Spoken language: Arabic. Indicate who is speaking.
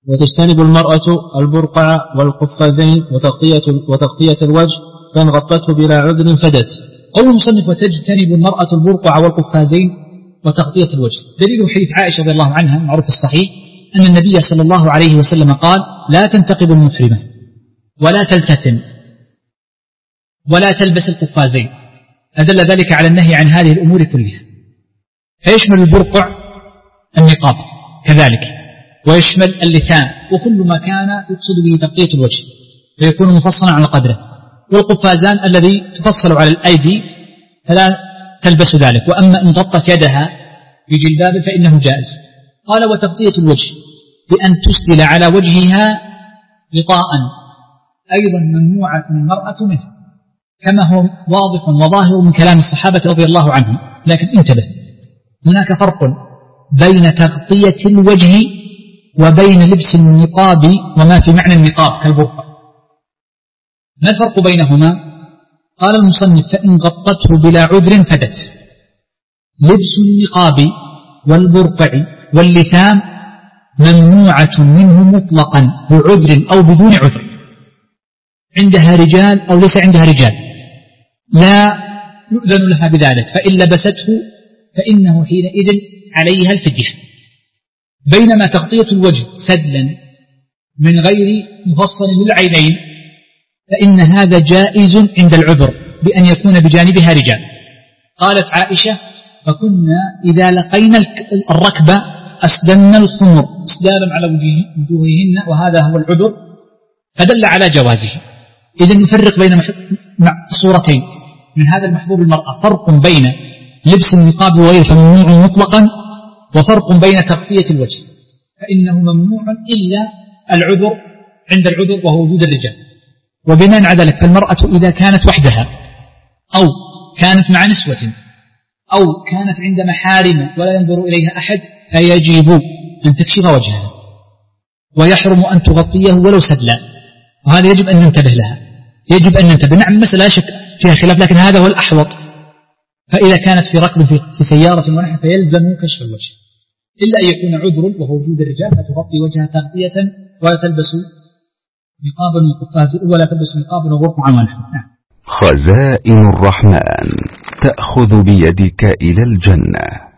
Speaker 1: وتجتنب المرأة البرقع والقفازين وتغطية الوجه فإن غطته بلا عذر فدت.
Speaker 2: قول المصنف وتجتنب المرأة البرقع والقفازين وتغطية الوجه، دليل حديث عائشة رضي الله عنها معروف الصحيح أن النبي صلى الله عليه وسلم قال: لا تنتقب المحرمة ولا تلتثم ولا تلبس القفازين. أدل ذلك على النهي عن هذه الأمور كلها. فيشمل البرقع النقاب كذلك، ويشمل اللثام وكل ما كان يقصد به تغطية الوجه فيكون مفصلا على قدره. والقفازان الذي تفصل على الأيدي فلا تلبس ذلك، وأما إن غطت يدها بجلباب فإنه جائز. قال: وتغطية الوجه بأن تسدل على وجهها غطاء أيضا ممنوعة المرأة منه، كما هو واضح وظاهر من كلام الصحابة رضي الله عنهم. لكن انتبه، هناك فرق بين تغطية الوجه وبين لبس النقاب وما في معنى النقاب كالبرقع. ما الفرق بينهما؟ قال المصنف: فإن غطته بلا عذر فدت. لبس النقاب والبرقع واللثام ممنوعة منه مطلقا بعذر أو بدون عذر، عندها رجال أو ليس عندها رجال لا يؤذن لها بذلك، فإن لبسته فإنه حينئذ عليها الفدية. بينما تغطية الوجه سدلا من غير مفصل للعينين فإن هذا جائز عند العذر بأن يكون بجانبها رجال. قالت عائشة: فكنا إذا لقينا الركبة أسدلنا الخمر إسدالا على وجوههن، وهذا هو العذر، فدل على جوازه. إذن نفرق بين صورتين من هذا المحظور المرأة: فرق بين لبس النقاب وغيره فممنوع مطلقا، وفرق بين تغطية الوجه فإنه ممنوع إلا العذر عند العذر وهو وجود الرجال. وبناء على ذلك فالمرأة إذا كانت وحدها أو كانت مع نسوة أو كانت عند محارم ولا ينظر إليها أحد فيجب أن تكشف وجهها، ويحرم أن تغطيه ولو سدلا، وهذا يجب أن ننتبه لها، يجب أن ننتبه. نعم مسألة لا شك فيها خلاف، لكن هذا هو الأحوط. فإذا كانت في ركب في سيارة ونحن فيلزم كشف الوجه إلا أن يكون عذر وهو وجود الرجال، فتغطي وجهها تغطية ولا تلبس نقابا وقفازا ولا تلبس نقابا وغرقا ونحو.
Speaker 3: خزائن الرحمن تأخذ بيدك إلى الجنة.